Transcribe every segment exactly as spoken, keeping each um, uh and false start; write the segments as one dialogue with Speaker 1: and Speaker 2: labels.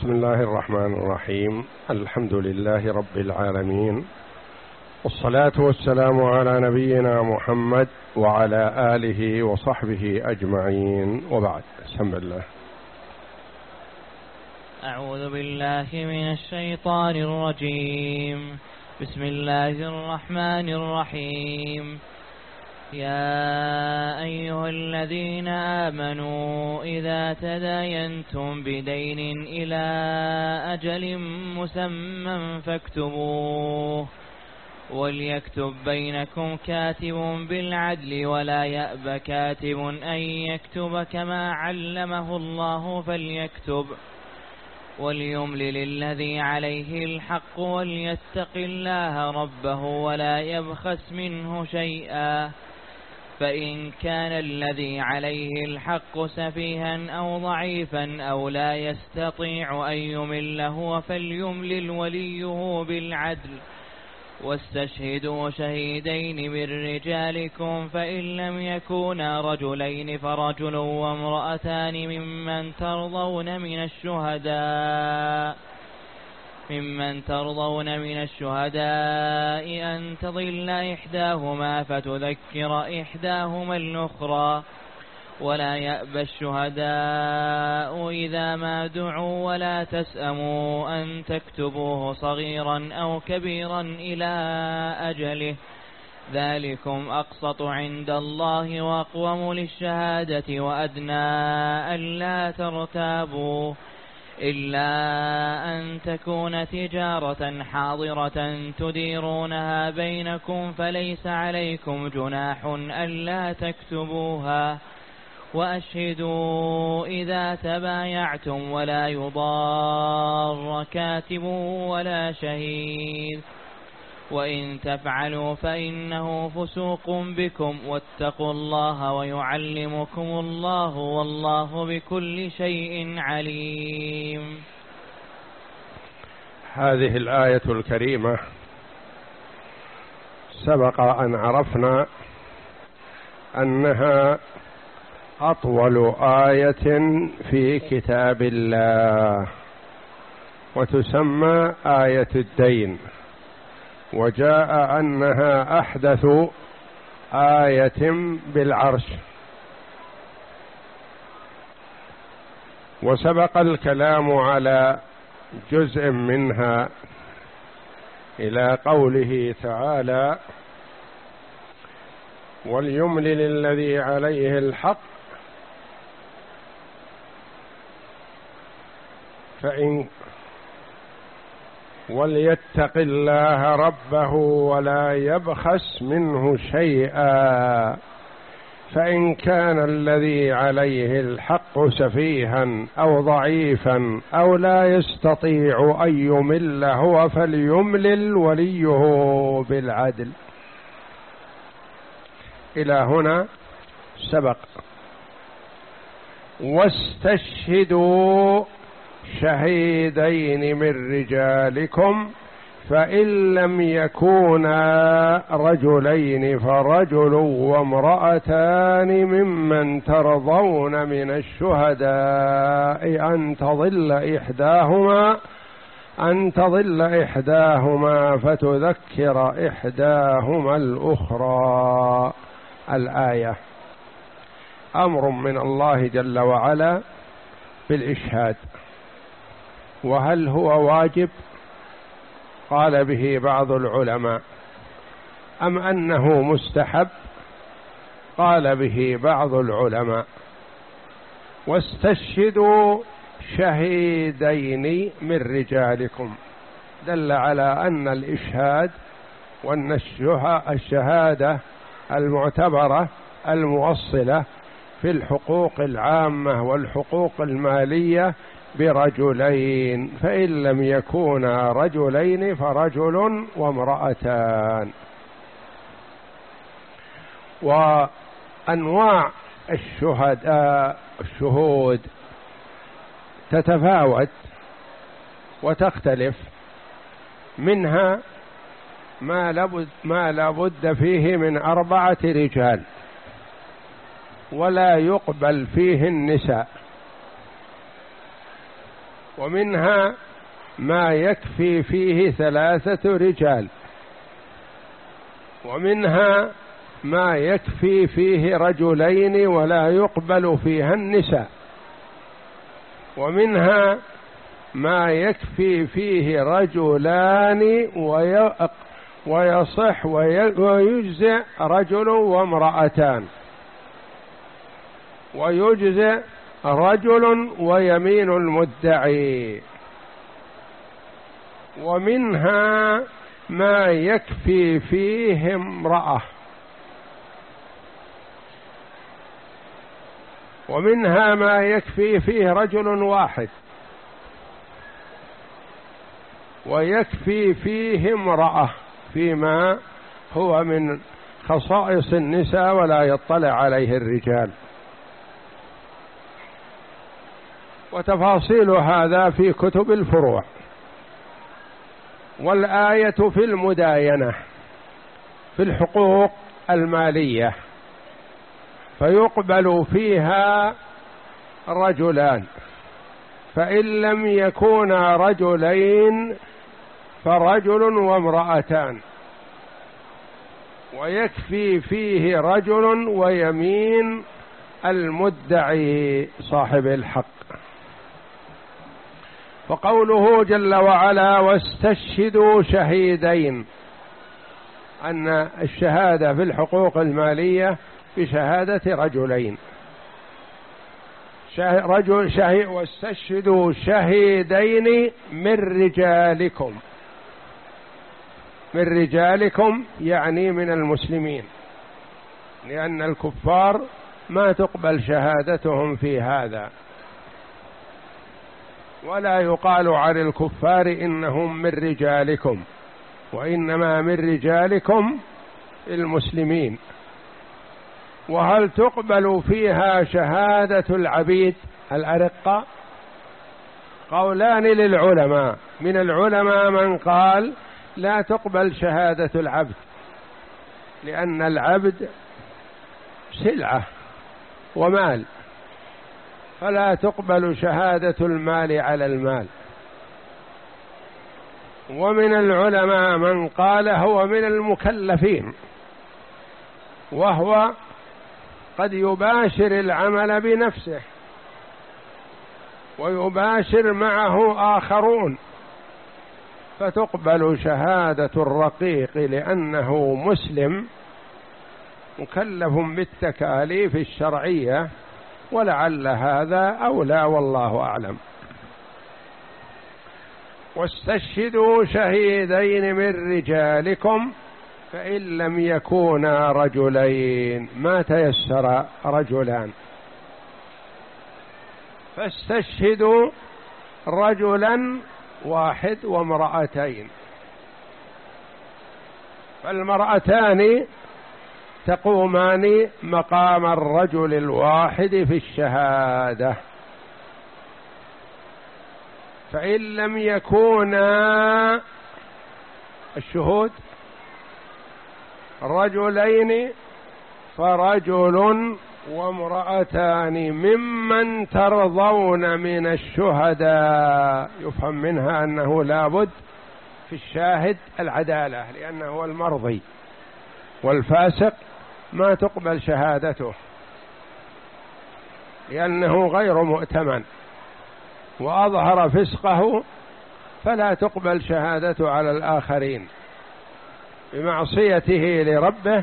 Speaker 1: بسم الله الرحمن الرحيم. الحمد لله رب العالمين، والصلاة والسلام على نبينا محمد وعلى آله وصحبه أجمعين، وبعد. بسم الله.
Speaker 2: أعوذ بالله من الشيطان الرجيم. بسم الله الرحمن الرحيم. يا أيها الذين آمنوا إذا تداينتم بدين إلى أجل مسمى فاكتبوه، وليكتب بينكم كاتب بالعدل ولا يأب كاتب أن يكتب كما علمه الله فليكتب، وليملل الذي عليه الحق وليتق الله ربه ولا يبخس منه شيئا، فإن كان الذي عليه الحق سفيها أو ضعيفا أو لا يستطيع أن يمل هو فليملل وليه بالعدل، واستشهدوا شهيدين من رجالكم، فإن لم يكونا رجلين فرجل وامرأتان ممن ترضون من الشهداء ممن ترضون من الشهداء أن تضل إحداهما فتذكر إحداهما الأخرى، ولا يأبى الشهداء إذا ما دعوا ولا تسأموا أن تكتبوه صغيرا أو كبيرا إلى أجله، ذلكم أقسط عند الله وأقوم للشهادة وأدنى ألا ترتابوا، إلا أن تكون تجارة حاضرة تديرونها بينكم فليس عليكم جناح ألا تكتبوها، وأشهدوا إذا تبايعتم ولا يضار كاتب ولا شهيد، وإن تفعلوا فإنه فسوق بكم، واتقوا الله ويعلمكم الله والله بكل شيء عليم.
Speaker 1: هذه الآية الكريمة سبق أن عرفنا أنها أطول آية في كتاب الله، وتسمى آية الدين، وجاء أنها أحدث آية بالعرش، وسبق الكلام على جزء منها إلى قوله تعالى: وليملل الذي عليه الحق فإن وليتق الله ربه ولا يبخس منه شيئا، فإن كان الذي عليه الحق سفيها أو ضعيفا أو لا يستطيع أن يمل هو فليملل وليه بالعدل. إلى هنا سبق. واستشهدوا شهيدين من رجالكم، فإن لم يكونا رجلين فرجل وامرأتان ممن ترضون من الشهداء أن تضل إحداهما أن تضل إحداهما فتذكر إحداهما الأخرى. الآية أمر من الله جل وعلا بالإشهاد، وهل هو واجب؟ قال به بعض العلماء. أم أنه مستحب؟ قال به بعض العلماء. واستشهدوا شهيدين من رجالكم، دل على أن الإشهاد وأن الشهادة المعتبرة الموصلة في الحقوق العامة والحقوق المالية برجلين، فإن لم يكونا رجلين فرجل وامرأتان. وأنواع الشهداء الشهود تتفاوت وتختلف، منها ما لابد, ما لابد فيه من أربعة رجال ولا يقبل فيه النساء، ومنها ما يكفي فيه ثلاثة رجال، ومنها ما يكفي فيه رجلين ولا يقبل فيها النساء، ومنها ما يكفي فيه رجلان ويصح ويجزئ رجل وامرأتان، ويجزئ رجل ويمين المدعي، ومنها ما يكفي فيه امرأة، ومنها ما يكفي فيه رجل واحد، ويكفي فيه امرأة فيما هو من خصائص النساء ولا يطلع عليه الرجال. وتفاصيل هذا في كتب الفروع. والآية في المداينة في الحقوق المالية، فيقبل فيها رجلان، فإن لم يكونا رجلين فرجل وامرأتان، ويكفي فيه رجل ويمين المدعي صاحب الحق. وقوله جل وعلا واستشهدوا شهيدين، أن الشهادة في الحقوق المالية بشهادة رجلين، رجل شهيد، واستشهدوا شهيدين من رجالكم، من رجالكم يعني من المسلمين، لأن الكفار ما تقبل شهادتهم في هذا، ولا يقال عن الكفار إنهم من رجالكم، وإنما من رجالكم المسلمين. وهل تقبل فيها شهادة العبيد الأرقة؟ قولان للعلماء، من العلماء من قال لا تقبل شهادة العبد، لأن العبد سلعة ومال، فلا تقبل شهادة المال على المال. ومن العلماء من قال هو من المكلفين، وهو قد يباشر العمل بنفسه ويباشر معه آخرون، فتقبل شهادة الرقيق لأنه مسلم مكلف بالتكاليف الشرعية، ولعل هذا أولى والله أعلم. واستشهدوا شهيدين من رجالكم فإن لم يكونا رجلين، ما تيسر رجلان، فاستشهدوا رجلا واحد وامرأتين، فالمرأتان تقومان مقام الرجل الواحد في الشهادة. فإن لم يكونا الشهود رجلين فرجل وامرأتان ممن ترضون من الشهداء. يفهم منها أنه لابد في الشاهد العدالة، لأنه هو المرضي، والفاسق ما تقبل شهادته لأنه غير مؤتمن، وأظهر فسقه فلا تقبل شهادته على الآخرين بمعصيته لربه،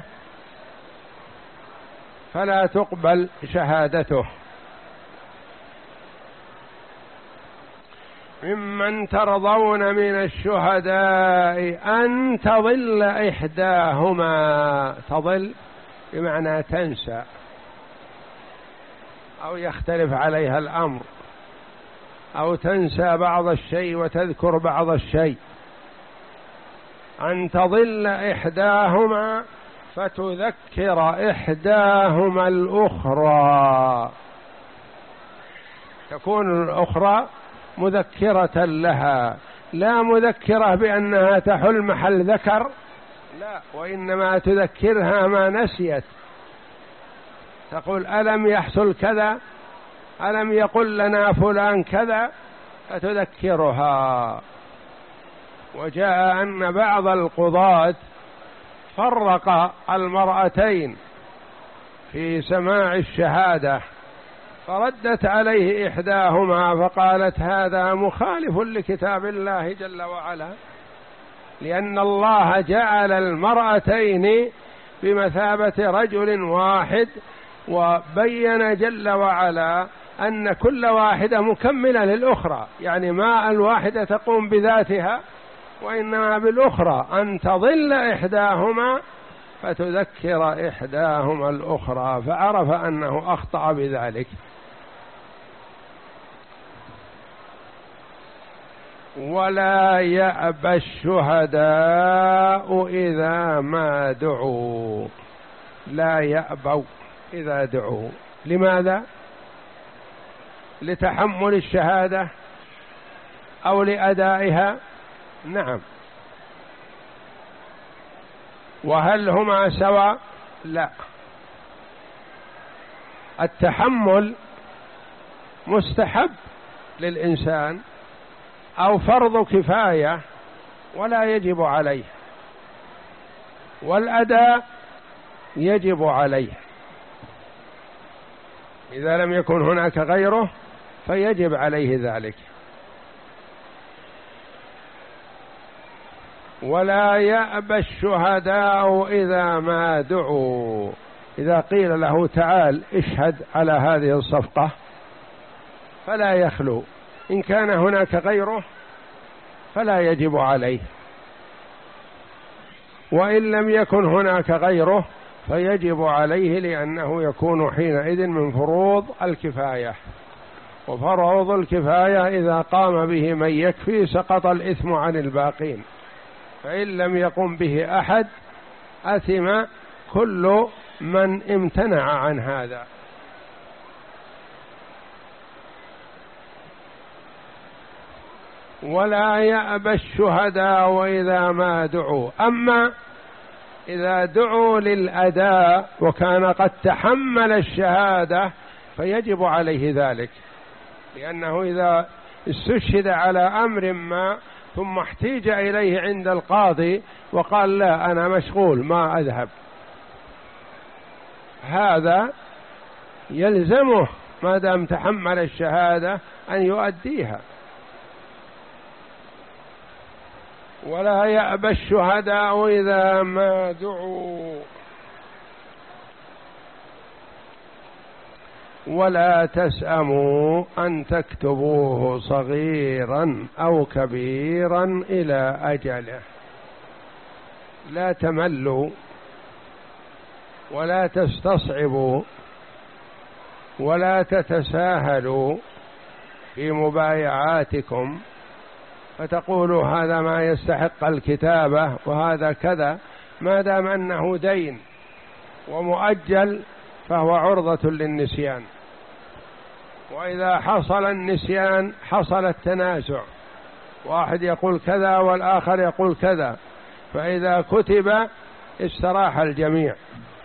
Speaker 1: فلا تقبل شهادته. ممن ترضون من الشهداء أن تضل إحداهما، تضل بمعنى تنسى أو يختلف عليها الأمر، أو تنسى بعض الشيء وتذكر بعض الشيء. أن تضل إحداهما فتذكر إحداهما الأخرى، تكون الأخرى مذكرة لها، لا مذكرة بأنها تحل محل ذكر، لا، وإنما تذكرها ما نسيت، تقول ألم يحصل كذا، ألم يقل لنا فلان كذا، فتذكرها. وجاء أن بعض القضاة فرق المرأتين في سماع الشهادة، فردت عليه إحداهما فقالت هذا مخالف لكتاب الله جل وعلا، لأن الله جعل المرأتين بمثابة رجل واحد، وبين جل وعلا أن كل واحدة مكملة للأخرى، يعني ما الواحدة تقوم بذاتها وإنما بالأخرى، أن تضل إحداهما فتذكر إحداهما الأخرى، فعرف أنه أخطأ بذلك. ولا يأبى الشهداء إذا ما دعوا، لا يأبوا إذا دعوا. لماذا؟ لتحمل الشهادة أو لأدائها؟ نعم. وهل هما سواء؟ لا. التحمل مستحب للإنسان أو فرض كفاية ولا يجب عليه، والأداء يجب عليه. إذا لم يكن هناك غيره فيجب عليه ذلك. ولا يأبى الشهداء إذا ما دعوا، إذا قيل له تعال اشهد على هذه الصفقة فلا يخلو، إن كان هناك غيره فلا يجب عليه، وإن لم يكن هناك غيره فيجب عليه، لأنه يكون حينئذ من فروض الكفاية، وفروض الكفاية إذا قام به من يكفي سقط الإثم عن الباقين، فإن لم يقم به أحد أثم كل من امتنع عن هذا. ولا يأبى الشهداء وإذا ما دعوا، أما إذا دعوا للأداء وكان قد تحمل الشهادة فيجب عليه ذلك، لأنه إذا استشهد على أمر ما ثم احتيج إليه عند القاضي وقال لا أنا مشغول ما أذهب، هذا يلزمه ما دام تحمل الشهادة أن يؤديها. ولا يأبى الشهداء إذا ما دعوا ولا تسأموا أن تكتبوه صغيرا أو كبيرا إلى أجله. لا تملوا ولا تستصعبوا ولا تتساهلوا في مبايعاتكم فتقولوا هذا ما يستحق الكتابة وهذا كذا، ما دام أنه دين ومؤجل فهو عرضة للنسيان، وإذا حصل النسيان حصل التنازع، واحد يقول كذا والآخر يقول كذا، فإذا كتب استراح الجميع.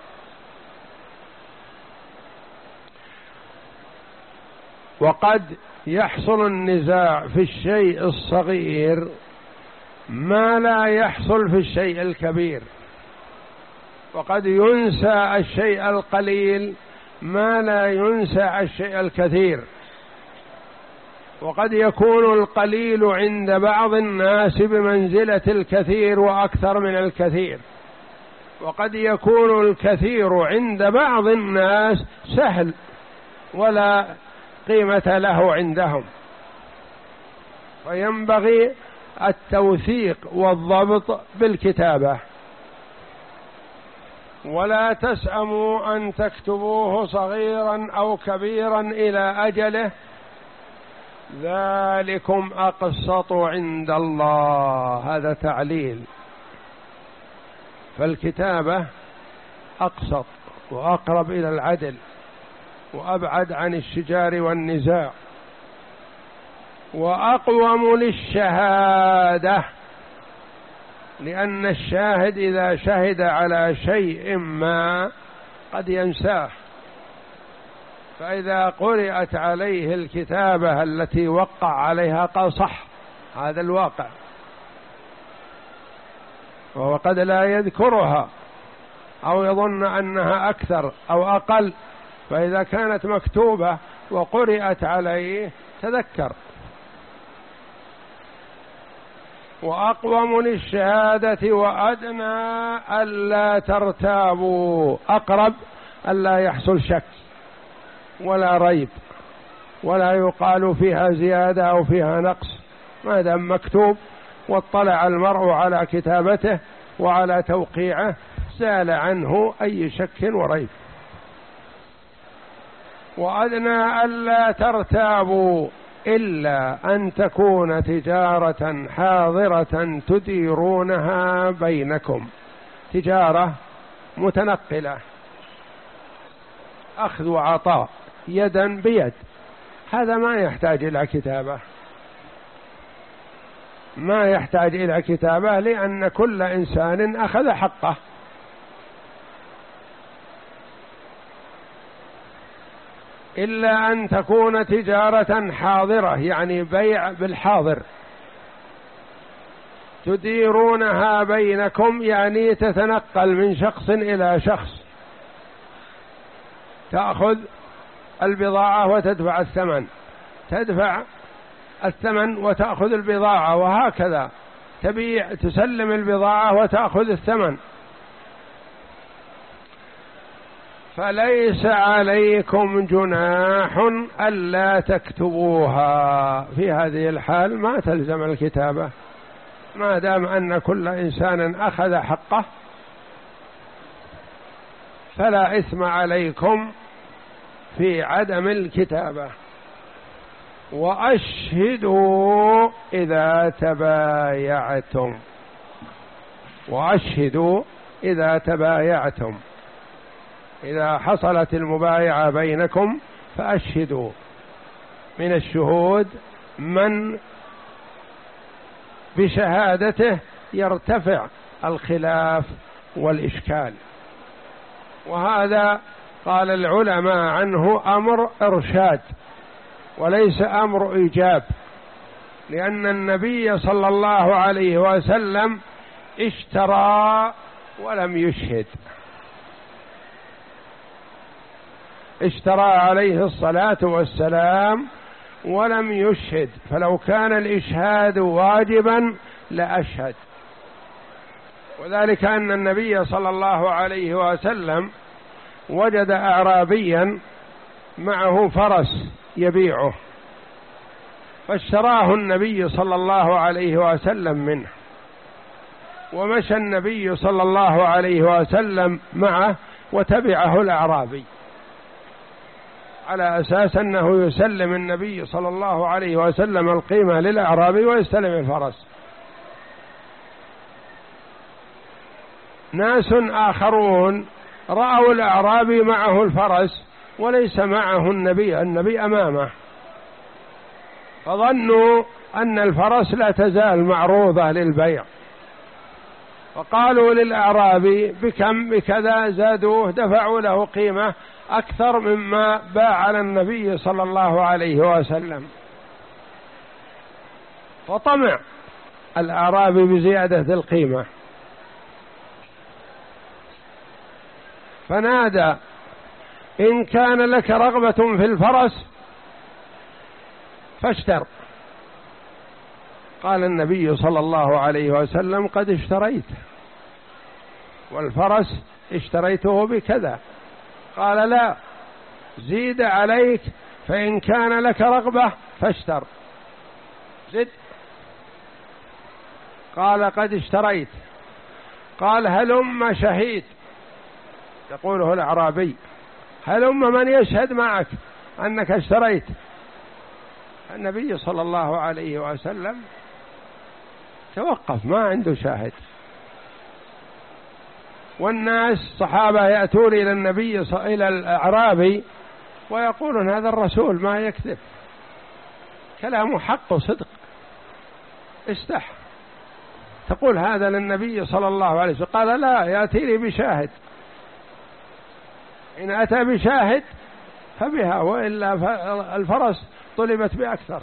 Speaker 1: وقد يحصل النزاع في الشيء الصغير ما لا يحصل في الشيء الكبير، وقد ينسى الشيء القليل ما لا ينسى الشيء الكثير، وقد يكون القليل عند بعض الناس بمنزلة الكثير وأكثر من الكثير، وقد يكون الكثير عند بعض الناس سهل ولا قيمة له عندهم، فينبغي التوثيق والضبط بالكتابة. ولا تسأموا أن تكتبوه صغيرا أو كبيرا إلى أجله ذلكم أقسط عند الله. هذا تعليل، فالكتابة أقسط وأقرب إلى العدل وأبعد عن الشجار والنزاع وأقوم للشهادة، لأن الشاهد إذا شهد على شيء ما قد ينساه، فإذا قرأت عليه الكتابة التي وقع عليها قال صح، هذا الواقع، وهو قد لا يذكرها أو يظن أنها أكثر أو أقل، فإذا كانت مكتوبة وقرأت عليه تذكر. وأقوم للشهادة وأدنى ألا ترتابوا، أقرب ألا يحصل شك ولا ريب ولا يقال فيها زيادة أو فيها نقص، ما دام مكتوب واطلع المرء على كتابته وعلى توقيعه زال عنه أي شك وريب. وأدنى ألا ترتابوا إلا أن تكون تجارة حاضرة تديرونها بينكم، تجارة متنقلة، أخذ وعطاء يدا بيد، هذا ما يحتاج إلى كتابة، ما يحتاج إلى كتابة لأن كل إنسان أخذ حقه. إلا أن تكون تجارة حاضرة يعني بيع بالحاضر، تديرونها بينكم يعني تتنقل من شخص إلى شخص، تأخذ البضاعة وتدفع الثمن، تدفع الثمن وتأخذ البضاعة، وهكذا تبيع تسلم البضاعة وتأخذ الثمن. فليس عليكم جناح ألا تكتبوها، في هذه الحال ما تلزم الكتابة ما دام أن كل إنسان أخذ حقه، فلا إثم عليكم في عدم الكتابة. وأشهدوا إذا تبايعتم، وأشهدوا إذا تبايعتم، إذا حصلت المبايعة بينكم فأشهدوا. من الشهود من بشهادته يرتفع الخلاف والإشكال، وهذا قال العلماء عنه أمر إرشاد وليس أمر إيجاب، لأن النبي صلى الله عليه وسلم اشترى ولم يشهد، اشترى عليه الصلاة والسلام ولم يشهد، فلو كان الإشهاد واجبا لأشهد. وذلك أن النبي صلى الله عليه وسلم وجد أعرابيا معه فرس يبيعه، فاشتراه النبي صلى الله عليه وسلم منه، ومشى النبي صلى الله عليه وسلم معه وتبعه الأعرابي على أساس أنه يسلم النبي صلى الله عليه وسلم القيمة للأعرابي ويستلم الفرس. ناس آخرون رأوا الأعرابي معه الفرس وليس معه النبي، النبي أمامه، فظنوا أن الفرس لا تزال معروضة للبيع، فقالوا للأعرابي بكم؟ بكذا، زادوه، دفعوا له قيمة أكثر مما باع على النبي صلى الله عليه وسلم، فطمع الأعرابي بزيادة القيمة، فنادى إن كان لك رغبة في الفرس فاشتر. قال النبي صلى الله عليه وسلم قد اشتريت، والفرس اشتريته بكذا. قال لا، زيد عليك، فإن كان لك رغبة فاشتر، زد. قال قد اشتريت. قال هلم شهيد، يقوله الأعرابي، هلم من يشهد معك أنك اشتريت. النبي صلى الله عليه وسلم توقف، ما عنده شاهد. والناس صحابة يأتون إلى النبي إلى الأعرابي ويقولون هذا الرسول ما يكذب، كلامه حق وصدق، استح تقول هذا للنبي صلى الله عليه وسلم. قال لا، يأتيني بشاهد، إن أتى بشاهد فبها، وإلا الفرس طلبت بأكثر.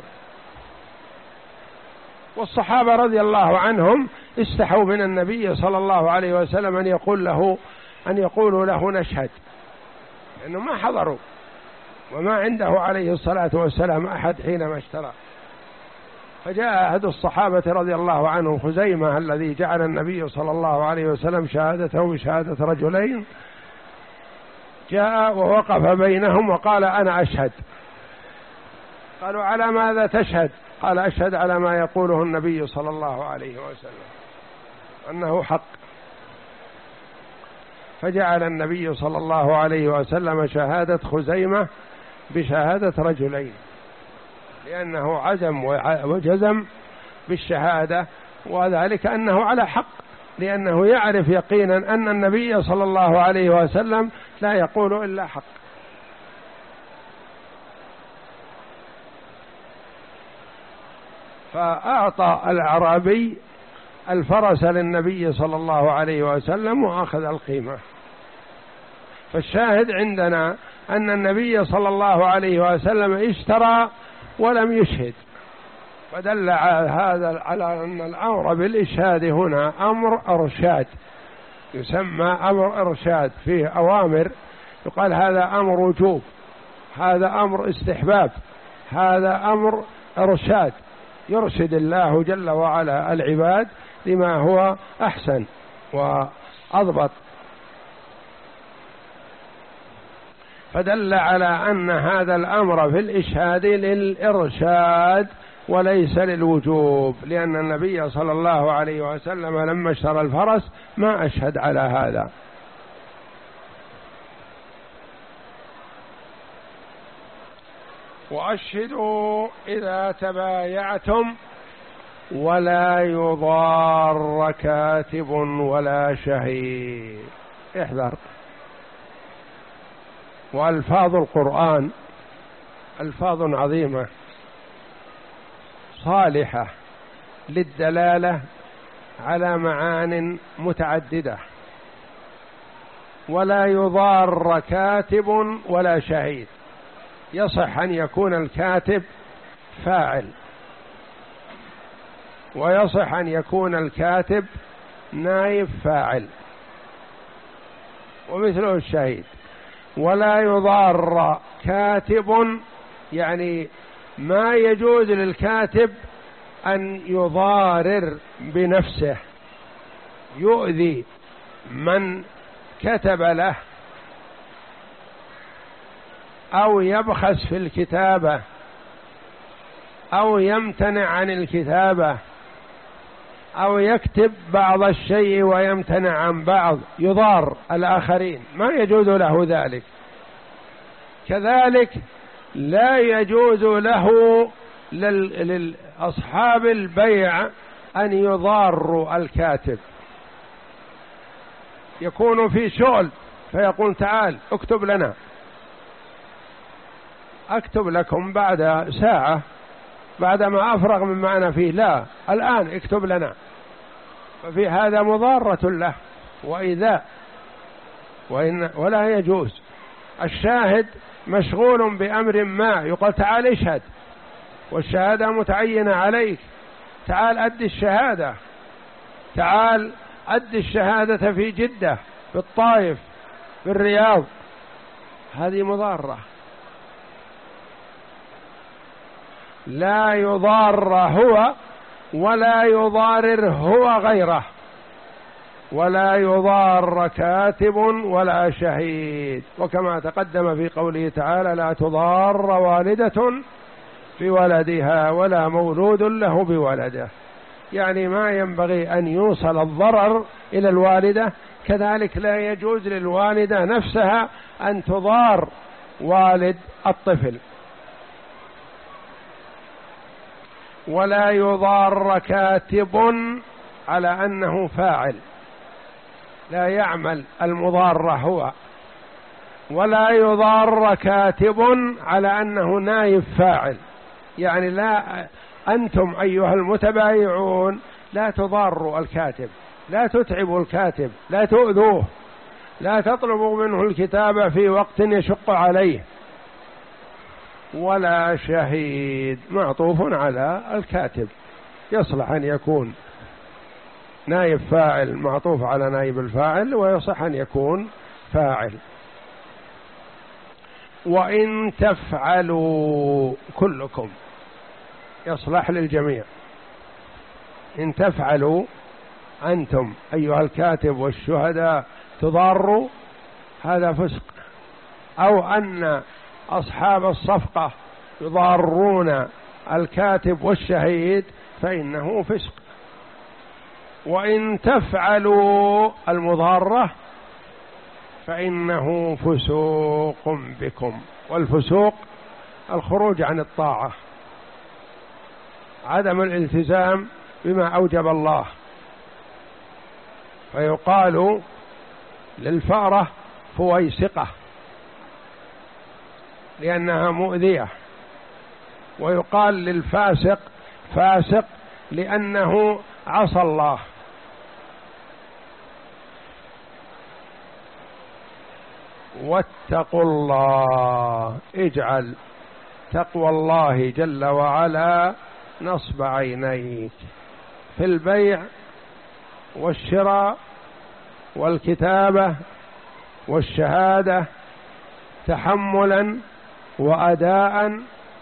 Speaker 1: والصحابة رضي الله عنهم استحوا من النبي صلى الله عليه وسلم أن يقول له أن يقولوا له نشهد، لأنه ما حضروا وما عنده عليه الصلاة والسلام أحد حينما اشترى. فجاء أحد الصحابة رضي الله عنه خزيمة الذي جعل النبي صلى الله عليه وسلم شهادته بشهادة رجلين، جاء ووقف بينهم وقال أنا أشهد. قالوا على ماذا تشهد؟ قال أشهد على ما يقوله النبي صلى الله عليه وسلم أنه حق. فجعل النبي صلى الله عليه وسلم شهادة خزيمة بشهادة رجلين، لأنه عزم وجزم بالشهادة، وذلك أنه على حق، لأنه يعرف يقينا أن النبي صلى الله عليه وسلم لا يقول إلا حق. فأعطى الأعرابي الفرس للنبي صلى الله عليه وسلم وأخذ القيمة. فالشاهد عندنا أن النبي صلى الله عليه وسلم اشترى ولم يشهد، فدل على هذا على أن الأمر بالإشهاد هنا أمر إرشاد، يسمى أمر إرشاد، فيه أوامر يقال هذا أمر وجوب، هذا أمر استحباب، هذا أمر إرشاد، يرشد الله جل وعلا العباد لما هو أحسن وأضبط. فدل على أن هذا الأمر في الإشهاد للإرشاد وليس للوجوب، لأن النبي صلى الله عليه وسلم لما اشترى الفرس ما أشهد على هذا. وأشهدوا إذا تبايعتم ولا يضار كاتب ولا شهيد. احذر. وألفاظ القرآن ألفاظ عظيمة صالحة للدلالة على معان متعددة. ولا يضار كاتب ولا شهيد، يصح أن يكون الكاتب فاعل، ويصح أن يكون الكاتب نائب فاعل، ومثله الشهيد. ولا يضار كاتب يعني ما يجوز للكاتب أن يضارر بنفسه، يؤذي من كتب له، أو يبخس في الكتابة، أو يمتنع عن الكتابة، أو يكتب بعض الشيء ويمتنع عن بعض، يضار الآخرين، ما يجوز له ذلك. كذلك لا يجوز له لأصحاب البيع أن يضاروا الكاتب. يكون في شغل فيقول تعال اكتب لنا، أكتب لكم بعد ساعة بعدما أفرغ من معنى فيه، لا الآن اكتب لنا، ففي هذا مضارة له وإيذاء، وإن ولا يجوز. الشاهد مشغول بأمر ما، يقول تعال اشهد والشهادة متعينة عليك، تعال أدي الشهادة، تعال أدي الشهادة في جدة، في الطائف، في الرياض، هذه مضارة. لا يضار هو ولا يضارر هو غيره، ولا يضار كاتب ولا شهيد. وكما تقدم في قوله تعالى لا تضار والدة بولدها ولا مولود له بولده، يعني ما ينبغي أن يوصل الضرر إلى الوالدة، كذلك لا يجوز للوالدة نفسها أن تضار والد الطفل. ولا يضار كاتب على أنه فاعل، لا يعمل المضارة هو، ولا يضار كاتب على أنه نائب فاعل، يعني لا أنتم أيها المتبايعون لا تضاروا الكاتب، لا تتعبوا الكاتب، لا تؤذوه، لا تطلبوا منه الكتابة في وقت يشق عليه، ولا شهيد، معطوف على الكاتب، يصلح أن يكون نائب فاعل معطوف على نائب الفاعل، ويصح أن يكون فاعل. وإن تفعلوا كلكم، يصلح للجميع. إن تفعلوا أنتم أيها الكاتب والشهداء تضاروا، هذا فسق. أو أن أصحاب الصفقة يضارون الكاتب والشهيد فإنه فسق. وإن تفعلوا المضارة فإنه فسوق بكم. والفسوق الخروج عن الطاعة، عدم الالتزام بما أوجب الله. فيقال للفأرة فويسقة لأنها مؤذية، ويقال للفاسق فاسق لأنه عصى الله. واتقوا الله، اجعل تقوى الله جل وعلا نصب عينيك في البيع والشراء والكتابة والشهادة، تحملا وأداء،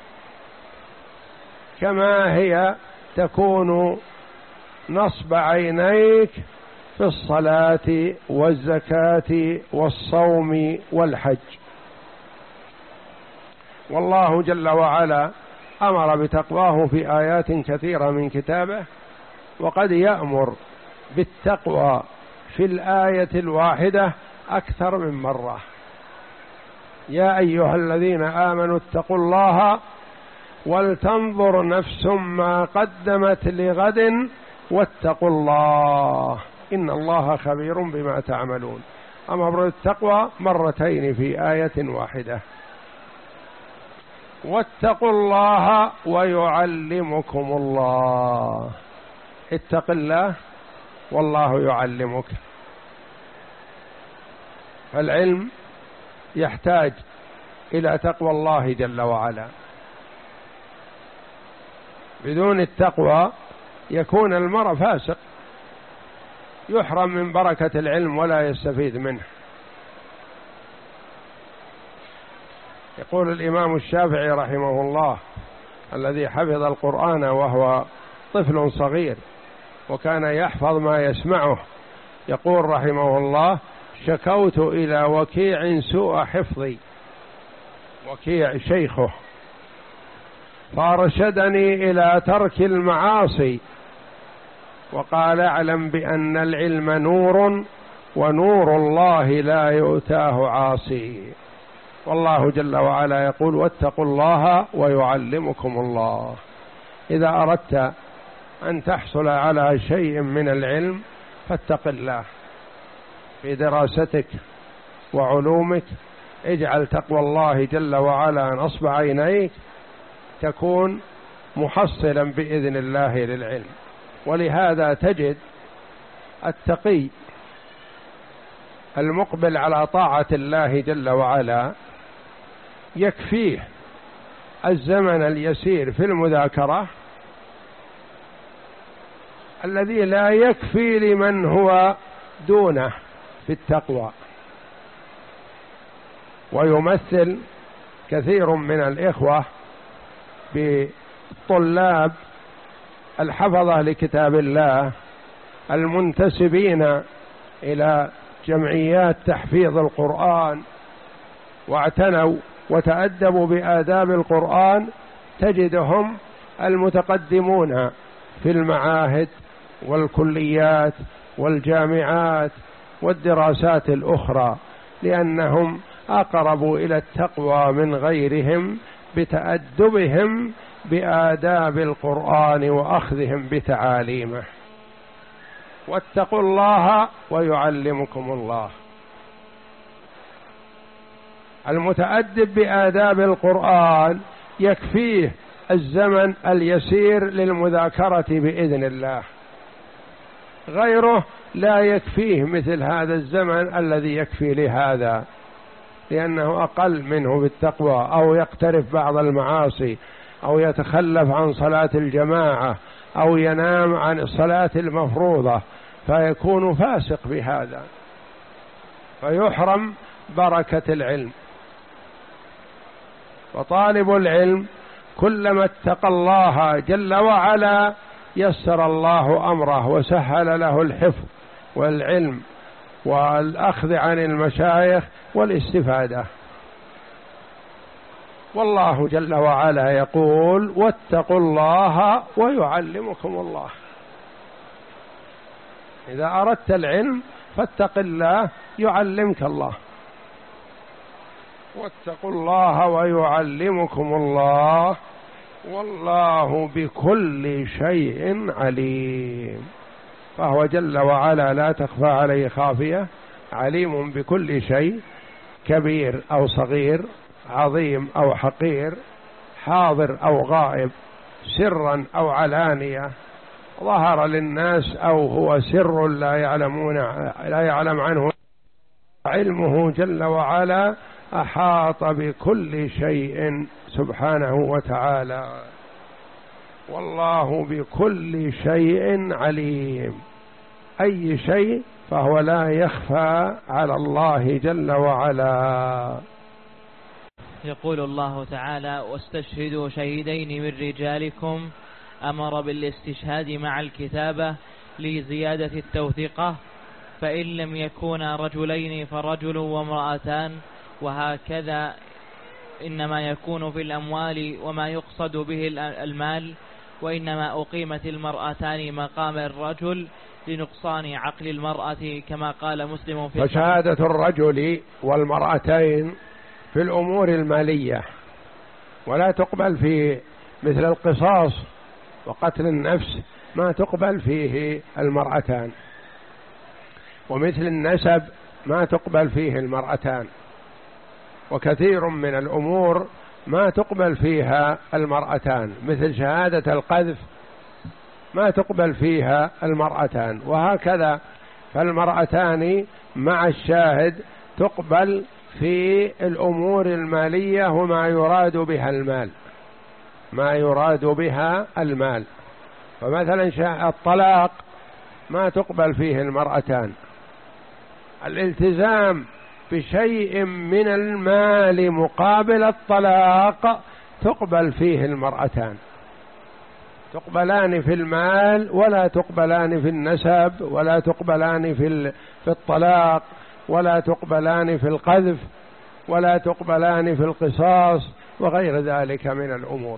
Speaker 1: كما هي تكون نصب عينيك في الصلاة والزكاة والصوم والحج. والله جل وعلا أمر بتقواه في آيات كثيرة من كتابه، وقد يأمر بالتقوى في الآية الواحدة أكثر من مرة. يا أيها الذين آمنوا اتقوا الله ولتنظر نفس ما قدمت لغد واتقوا الله إن الله خبير بما تعملون. أمر بالتقوى مرتين في آية واحدة. واتقوا الله ويعلمكم الله، اتق الله والله يعلمك. فالعلم يحتاج إلى تقوى الله جل وعلا. بدون التقوى يكون المرء فاسق، يحرم من بركة العلم ولا يستفيد منه. يقول الإمام الشافعي رحمه الله الذي حفظ القرآن وهو طفل صغير وكان يحفظ ما يسمعه، يقول رحمه الله: شكوت إلى وكيع سوء حفظي، وكيع شيخه، فارشدني إلى ترك المعاصي، وقال: اعلم بأن العلم نور ونور الله لا يؤتاه عاصي. والله جل وعلا يقول: واتقوا الله ويعلمكم الله. إذا أردت أن تحصل على شيء من العلم فاتق الله في دراستك وعلومك، اجعل تقوى الله جل وعلا نصب عينيك، تكون محصلا بإذن الله للعلم. ولهذا تجد التقي المقبل على طاعة الله جل وعلا يكفيه الزمن اليسير في المذاكرة الذي لا يكفي لمن هو دونه في التقوى. ويمثل كثير من الإخوة بطلاب الحفظة لكتاب الله المنتسبين إلى جمعيات تحفيظ القرآن واعتنوا وتأدبوا بآداب القرآن، تجدهم المتقدمون في المعاهد والكليات والجامعات والدراسات الأخرى، لأنهم أقربوا إلى التقوى من غيرهم بتأدبهم بآداب القرآن وأخذهم بتعاليمه. واتقوا الله ويعلمكم الله. المتأدب بآداب القرآن يكفيه الزمن اليسير للمذاكرة بإذن الله، غيره لا يكفيه مثل هذا الزمن الذي يكفي لهذا. لأنه أقل منه بالتقوى، أو يقترف بعض المعاصي، أو يتخلف عن صلاة الجماعة، أو ينام عن الصلاة المفروضة، فيكون فاسق بهذا، فيحرم بركة العلم. وطالب العلم كلما اتقى الله جل وعلا يسر الله أمره وسهل له الحفظ والعلم والأخذ عن المشايخ والاستفادة. والله جل وعلا يقول: واتقوا الله ويعلمكم الله. إذا أردت العلم فاتق الله يعلمك الله. واتقوا الله ويعلمكم الله والله بكل شيء عليم. فهو جل وعلا لا تخفى عليه خافية، عليم بكل شيء، كبير أو صغير، عظيم أو حقير، حاضر أو غائب، سرا أو علانية، ظهر للناس أو هو سر لا يعلمون لا يعلم عنه. علمه جل وعلا أحاط بكل شيء سبحانه وتعالى، والله بكل شيء عليم. أي شيء فهو لا يخفى على الله جل وعلا.
Speaker 2: يقول الله تعالى: واستشهدوا شهيدين من رجالكم. أمر بالاستشهاد مع الكتابة لزيادة التوثيقة، فإن لم يكونا رجلين فرجل وامرأتان، وهكذا إنما يكون في الأموال وما يقصد به المال، وإنما أقيمت المرأتان مقام الرجل لنقصان عقل المرأة، كما قال مسلم في
Speaker 1: فشهادة الرجل والمرأتين في الأمور المالية، ولا تقبل في مثل القصاص وقتل النفس، ما تقبل فيه المرأتان، ومثل النسب ما تقبل فيه المرأتان، وكثير من الأمور ما تقبل فيها المرأتان، مثل شهادة القذف ما تقبل فيها المرأتان، وهكذا فالمرأتان مع الشاهد تقبل في الأمور المالية وما يراد بها المال، ما يراد بها المال. فمثلا الطلاق ما تقبل فيه المرأتان، الالتزام بشيء من المال مقابل الطلاق تقبل فيه المرأتان، تقبلان في المال ولا تقبلان في النسب، ولا تقبلان في في الطلاق، ولا تقبلان في القذف، ولا تقبلان في القصاص، وغير ذلك من الأمور.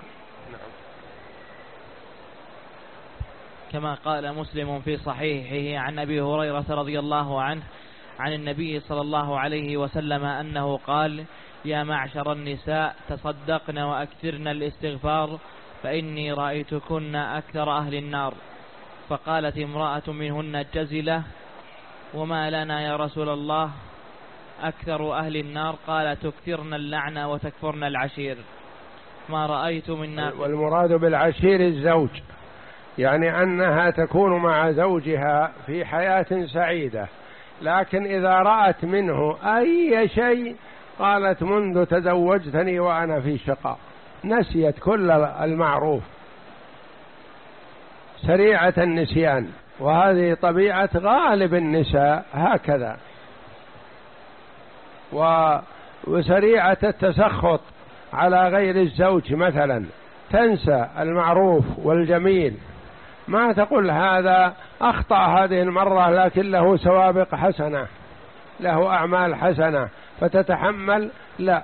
Speaker 2: كما قال مسلم في صحيحه عن أبي هريرة رضي الله عنه عن النبي صلى الله عليه وسلم أنه قال: يا معشر النساء تصدقن وأكثرن الاستغفار، فإني رأيتكن أكثر أهل النار. فقالت امرأة منهن جزلة: وما لنا يا رسول الله أكثر أهل النار؟ قال: تكثرن اللعن وتكفرن العشير. ما رأيت من.
Speaker 1: والمراد بالعشير الزوج، يعني أنها تكون مع زوجها في حياة سعيدة، لكن إذا رأت منه أي شيء قالت: منذ تزوجتني وأنا في شقاء، نسيت كل المعروف، سريعة النسيان. وهذه طبيعة غالب النساء هكذا، وسريعة التسخط على غير الزوج، مثلا تنسى المعروف والجميل، ما تقول هذا أخطأ هذه المرة لكن له سوابق حسنة، له أعمال حسنة فتتحمل، لا،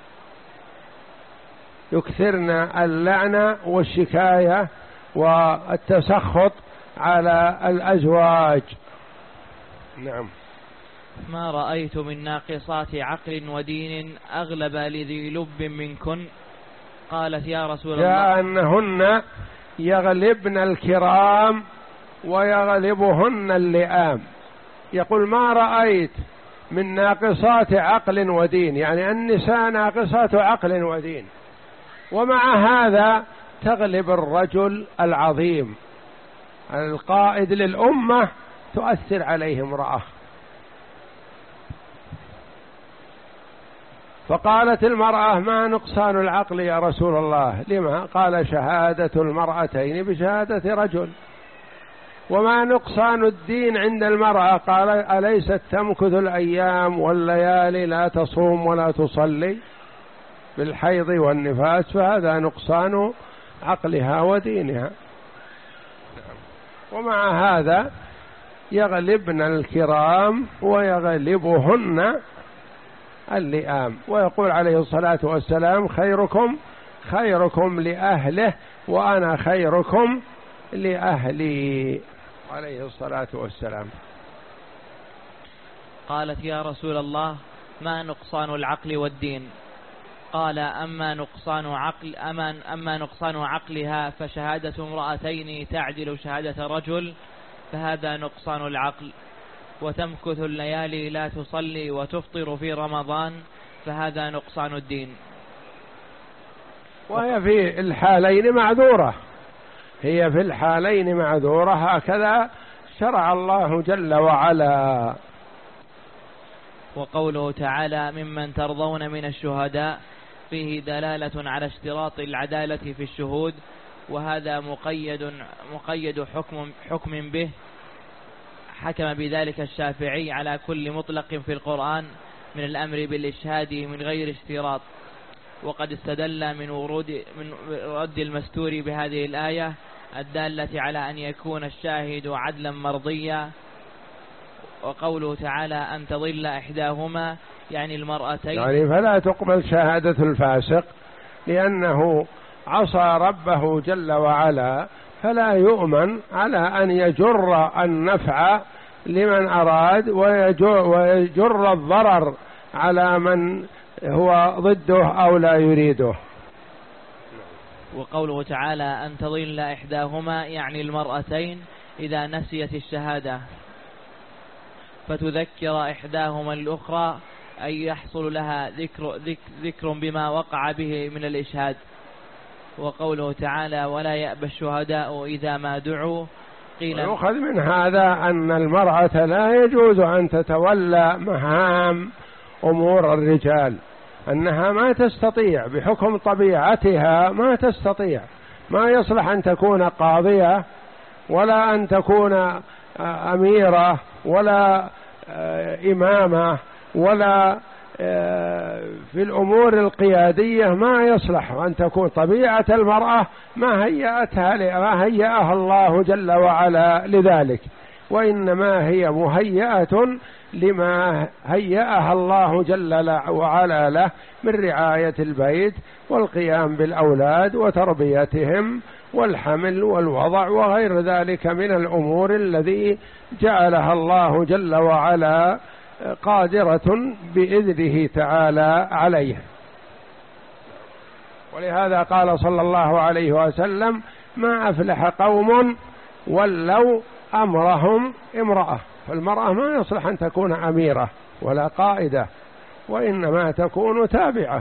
Speaker 1: يكثرن اللعنة والشكاية والتسخط على الأزواج. نعم.
Speaker 2: ما رأيت من ناقصات عقل ودين أغلب لذي لب منكن. قالت: يا رسول الله.
Speaker 1: جاء أنهن يغلبن الكرام ويغلبهن اللئام. يقول: ما رأيت من ناقصات عقل ودين، يعني النساء ناقصات عقل ودين، ومع هذا تغلب الرجل العظيم القائد للأمة، تؤثر عليه امرأة. فقالت المرأة: ما نقصان العقل يا رسول الله؟ لما؟ قال: شهادة المرأتين بشهادة رجل. وما نقصان الدين عند المرأة؟ قال: أليست تمكث الأيام والليالي لا تصوم ولا تصلي بالحيض والنفاس؟ فهذا نقصان عقلها ودينها. ومع هذا يغلبن الكرام ويغلبهن اللئام. ويقول عليه الصلاة والسلام: خيركم خيركم لأهله وأنا خيركم لأهلي، عليه الصلاة والسلام.
Speaker 2: قالت: يا رسول الله، ما نقصان العقل والدين؟ قال: أما نقصان عقل أما, أما نقصان عقلها فشهادة امرأتين تعدل شهادة رجل، فهذا نقصان العقل. وتمكث الليالي لا تصلي وتفطر في رمضان، فهذا نقصان الدين.
Speaker 1: وهي في الحالين معذورة، هي في الحالين معذورة، هكذا شرع الله جل وعلا.
Speaker 2: وقوله تعالى: ممن ترضون من الشهداء، فيه دلالة على اشتراط العدالة في الشهود، وهذا مقيد مقيد حكم حكم به، حكم بذلك الشافعي على كل مطلق في القرآن من الأمر بالإشهاد من غير اشتراط. وقد استدل من ورود من رد المستور بهذه الآية الدالة على أن يكون الشاهد عدلا مرضيا. وقوله تعالى: أن تضل إحداهما، يعني المرأتين، يعني
Speaker 1: فلا تقبل شهادة الفاسق لأنه عصى ربه جل وعلا، فلا يؤمن على أن يجر النفع لمن أراد ويجر, ويجر الضرر على من هو ضده أو لا يريده.
Speaker 2: وقوله تعالى: أن تضل إحداهما، يعني المرأتين إذا نسيت الشهادة فتذكر إحداهما الأخرى، أي يحصل لها ذكر, ذكر بما وقع به من الإشهاد. وقوله تعالى: ولا يأبى الشهداء إذا ما دعوا، قيل
Speaker 1: يؤخذ من هذا أن المرأة لا يجوز أن تتولى مهام أمور الرجال، أنها ما تستطيع بحكم طبيعتها، ما تستطيع، ما يصلح أن تكون قاضية ولا أن تكون أميرة ولا إمامة ولا في الأمور القيادية، ما يصلح أن تكون. طبيعة المرأة ما هيأتها ما هيأها الله جل وعلا لذلك، وإنما هي مهيئة لما هيأها الله جل وعلا له من رعاية البيت والقيام بالأولاد وتربيتهم والحمل والوضع وغير ذلك من الأمور الذي جعلها الله جل وعلا قادرة بإذنه تعالى عليه. ولهذا قال صلى الله عليه وسلم: ما أفلح قوم ولوا أمرهم امرأة. فالمرأة ما يصلح أن تكون أميرة ولا قائدة، وإنما تكون تابعة.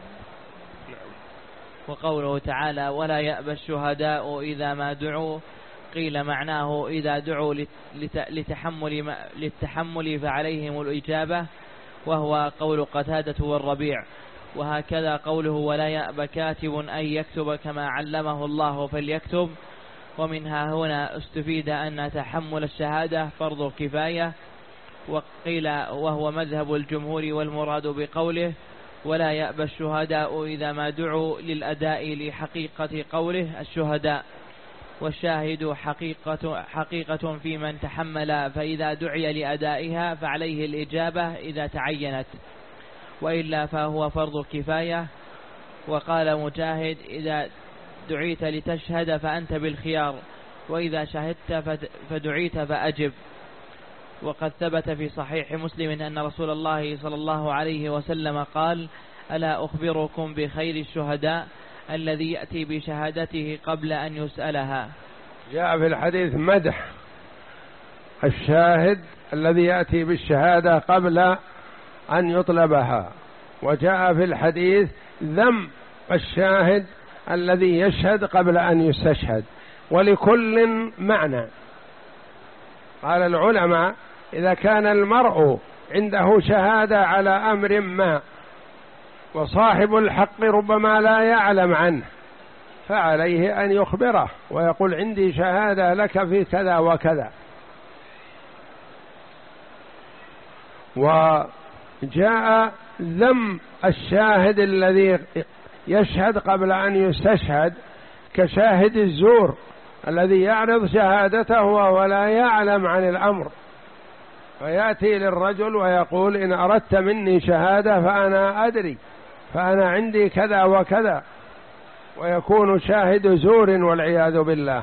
Speaker 2: وقوله تعالى: ولا يأبى الشهداء إذا ما دعوا، قيل معناه إذا دعوا لتحمل للتحمل فعليهم الإجابة، وهو قول قتادة والربيع. وهكذا قوله: ولا يأبى كاتب أن يكتب كما علمه الله فليكتب. ومنها هنا استفيد أن تحمل الشهادة فرض كفاية. وقيل وهو مذهب الجمهور، والمراد بقوله: ولا يأبى الشهداء إذا ما دعوا للأداء لحقيقة قوله الشهداء، والشاهد حقيقة, حقيقة في من تحمل، فإذا دعي لأدائها فعليه الإجابة إذا تعينت، وإلا فهو فرض كفاية. وقال مجاهد: إذا دعيت لتشهد فأنت بالخيار، وإذا شهدت فدعيت فأجب. وقد ثبت في صحيح مسلم أن رسول الله صلى الله عليه وسلم قال: ألا أخبركم بخير الشهداء الذي يأتي بشهادته قبل أن يسألها.
Speaker 1: جاء في الحديث مدح الشاهد الذي يأتي بالشهادة قبل أن يطلبها، وجاء في الحديث ذم الشاهد الذي يشهد قبل أن يستشهد، ولكل معنى. قال العلماء: إذا كان المرء عنده شهادة على أمر ما وصاحب الحق ربما لا يعلم عنه، فعليه أن يخبره ويقول عندي شهادة لك في كذا وكذا. وجاء ذم الشاهد الذي يشهد قبل أن يستشهد كشاهد الزور الذي يعرض شهادته ولا يعلم عن الأمر، فيأتي للرجل ويقول إن أردت مني شهادة فأنا أدري، فأنا عندي كذا وكذا، ويكون شاهد زور والعياذ بالله.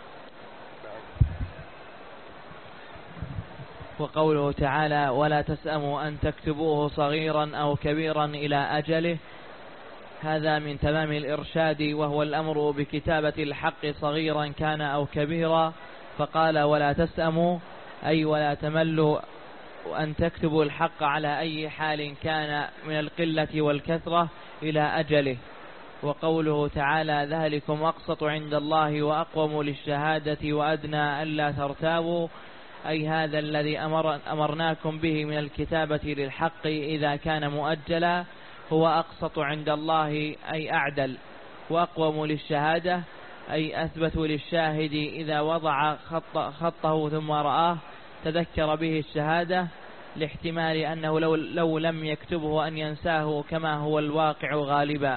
Speaker 2: وقوله تعالى ولا تسأموا أن تكتبوه صغيرا أو كبيرا إلى أجله، هذا من تمام الإرشاد، وهو الأمر بكتابة الحق صغيرا كان أو كبيرا. فقال ولا تسأموا أي ولا تملوا أن تكتبوا الحق على أي حال كان من القلة والكثرة إلى أجله. وقوله تعالى ذلكم أقسط عند الله وأقوم للشهادة وأدنى ألا ترتابوا، أي هذا الذي أمر أمرناكم به من الكتابة للحق إذا كان مؤجلا هو أقسط عند الله أي أعدل، وأقوم للشهادة أي أثبت للشاهد إذا وضع خط خطه ثم رآه تذكر به الشهادة، لاحتمال أنه لو, لو لم يكتبه أن ينساه كما هو الواقع غالبا.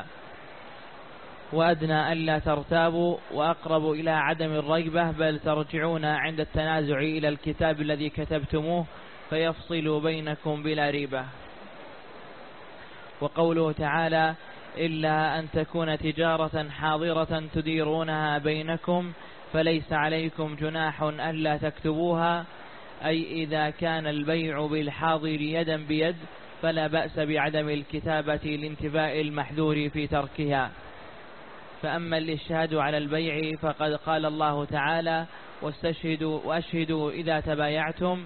Speaker 2: وأدنى ألا ترتابوا وأقرب إلى عدم الريبة، بل ترجعون عند التنازع إلى الكتاب الذي كتبتموه فيفصل بينكم بلا ريبة. وقوله تعالى إلا أن تكون تجارة حاضرة تديرونها بينكم فليس عليكم جناح ألا تكتبوها، أي إذا كان البيع بالحاضر يدا بيد فلا بأس بعدم الكتابة لانتفاء المحذور في تركها. فأما الإشهاد على البيع فقد قال الله تعالى واستشهدوا وأشهدوا إذا تبايعتم،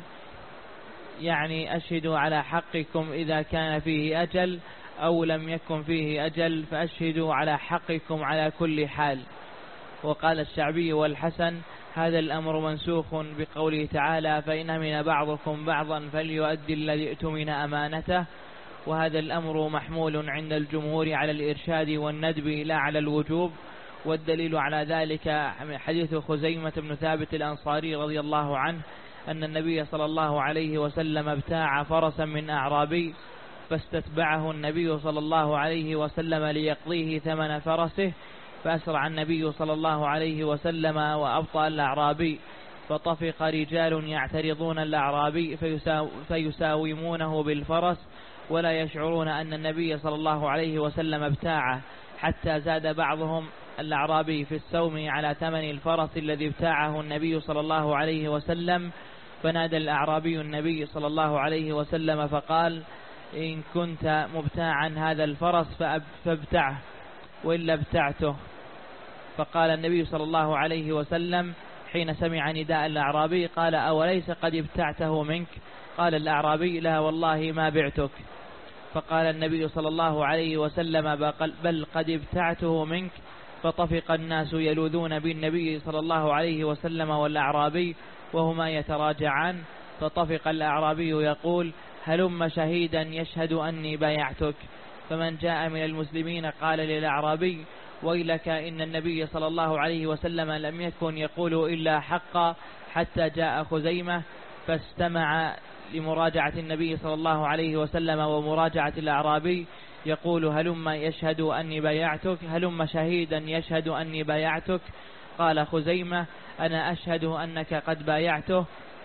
Speaker 2: يعني أشهدوا على حقكم إذا كان فيه أجل، أو لم يكن فيه أجل فأشهدوا على حقكم على كل حال. وقال الشعبي والحسن هذا الأمر منسوخ بقوله تعالى فإن أمن بعضكم بعضا فليؤدي الذي اؤتمن أمانته، وهذا الأمر محمول عند الجمهور على الإرشاد والندب لا على الوجوب. والدليل على ذلك حديث خزيمة بن ثابت الأنصاري رضي الله عنه أن النبي صلى الله عليه وسلم ابتاع فرسا من أعرابي فاستتبعه النبي صلى الله عليه وسلم ليقضيه ثمن فرسه، فأسرع النبي صلى الله عليه وسلم وأبطأ الأعرابي، فطفق رجال يعترضون الأعرابي فيساومونه بالفرس ولا يشعرون أن النبي صلى الله عليه وسلم ابتاعه، حتى زاد بعضهم الأعرابي في السوم على ثمن الفرس الذي ابتاعه النبي صلى الله عليه وسلم. فنادى الأعرابي النبي صلى الله عليه وسلم فقال إن كنت مبتاعا هذا الفرس فابتعه وإلا ابتعته. فقال النبي صلى الله عليه وسلم حين سمع نداء الأعرابي قال أوليس قد ابتعته منك؟ قال الأعرابي لا والله ما بعتك. فقال النبي صلى الله عليه وسلم بل قد ابتعته منك. فطفق الناس يلوذون بالنبي صلى الله عليه وسلم والأعرابي وهما يتراجعان، فطفق الأعرابي يقول هلم شهيدا يشهد أني بايعتك. فمن جاء من المسلمين قال للأعرابي ويلك إن النبي صلى الله عليه وسلم لم يكن يقول إلا حقا حتى جاء خزيمة، فاستمع لمراجعة النبي صلى الله عليه وسلم ومراجعة الأعرابي يقول هلم يشهد أني بايعتك، هلم شهيدا يشهد أني بايعتك. قال خزيمة أنا أشهد أنك قد بايعته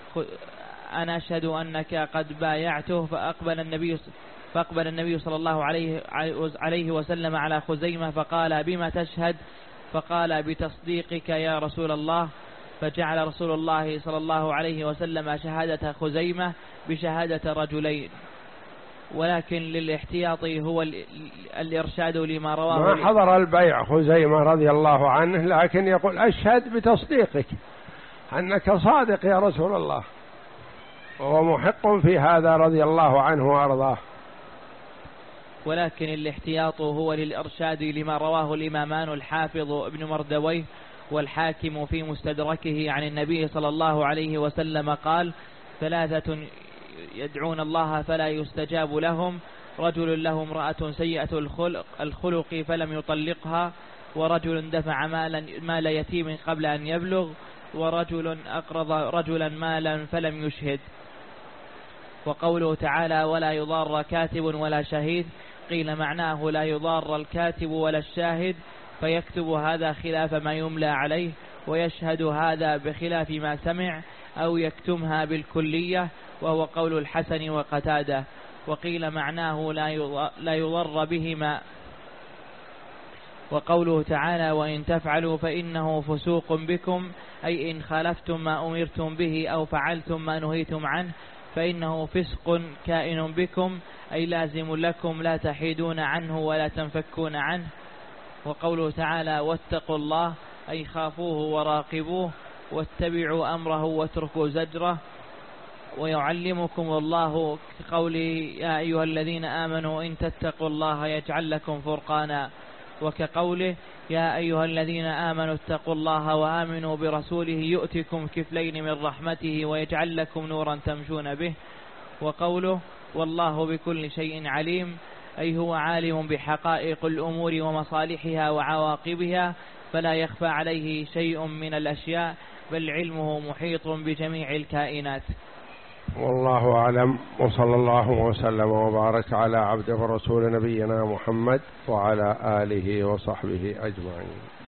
Speaker 2: أنا أشهد أنك قد بايعته. فأقبل النبي فأقبل النبي صلى الله عليه عليه وسلم على خزيمة فقال بما تشهد؟ فقال بتصديقك يا رسول الله. فجعل رسول الله صلى الله عليه وسلم شهادة خزيمة بشهادة رجلين، ولكن للاحتياط هو الإرشاد لما رواه.
Speaker 1: ما حضر البيع خزيمة رضي الله عنه، لكن يقول أشهد بتصديقك أنك صادق يا رسول الله، وهو محق في هذا رضي الله عنه وأرضاه.
Speaker 2: ولكن الاحتياط هو للإرشاد لما رواه الإمامان الحافظ ابن مردويه والحاكم في مستدركه عن النبي صلى الله عليه وسلم قال ثلاثة يدعون الله فلا يستجاب لهم رجل له امرأة سيئة الخلق, الخلق فلم يطلقها، ورجل دفع مالا مال يتيم قبل أن يبلغ، ورجل أقرض رجلا مالا فلم يشهد. وقوله تعالى ولا يضار كاتب ولا شهيد، قيل معناه لا يضار الكاتب ولا الشاهد، فيكتب هذا خلاف ما يملى عليه، ويشهد هذا بخلاف ما سمع، أو يكتمها بالكلية، وهو قول الحسن وقتادة. وقيل معناه لا يضر بهما. وقوله تعالى وإن تفعلوا فإنه فسوق بكم، أي إن خالفتم ما أمرتم به أو فعلتم ما نهيتم عنه فإنه فسق كائن بكم، أي لازم لكم لا تحيدون عنه ولا تنفكون عنه. وقوله تعالى واتقوا الله، أي خافوه وراقبوه، واتبعوا أمره واتركوا زجره. ويعلمكم الله كقوله يا أيها الذين آمنوا إن تتقوا الله يجعل لكم فرقانا، وكقوله يا أيها الذين آمنوا اتقوا الله وآمنوا برسوله يؤتكم كفلين من رحمته ويجعل لكم نورا تمشون به. وقوله والله بكل شيء عليم، أي هو عالم بحقائق الأمور ومصالحها وعواقبها، فلا يخفى عليه شيء من الأشياء، بل علمه محيط بجميع الكائنات.
Speaker 1: والله أعلم، وصلى الله وسلم وبارك على عبده ورسول نبينا محمد وعلى آله وصحبه أجمعين.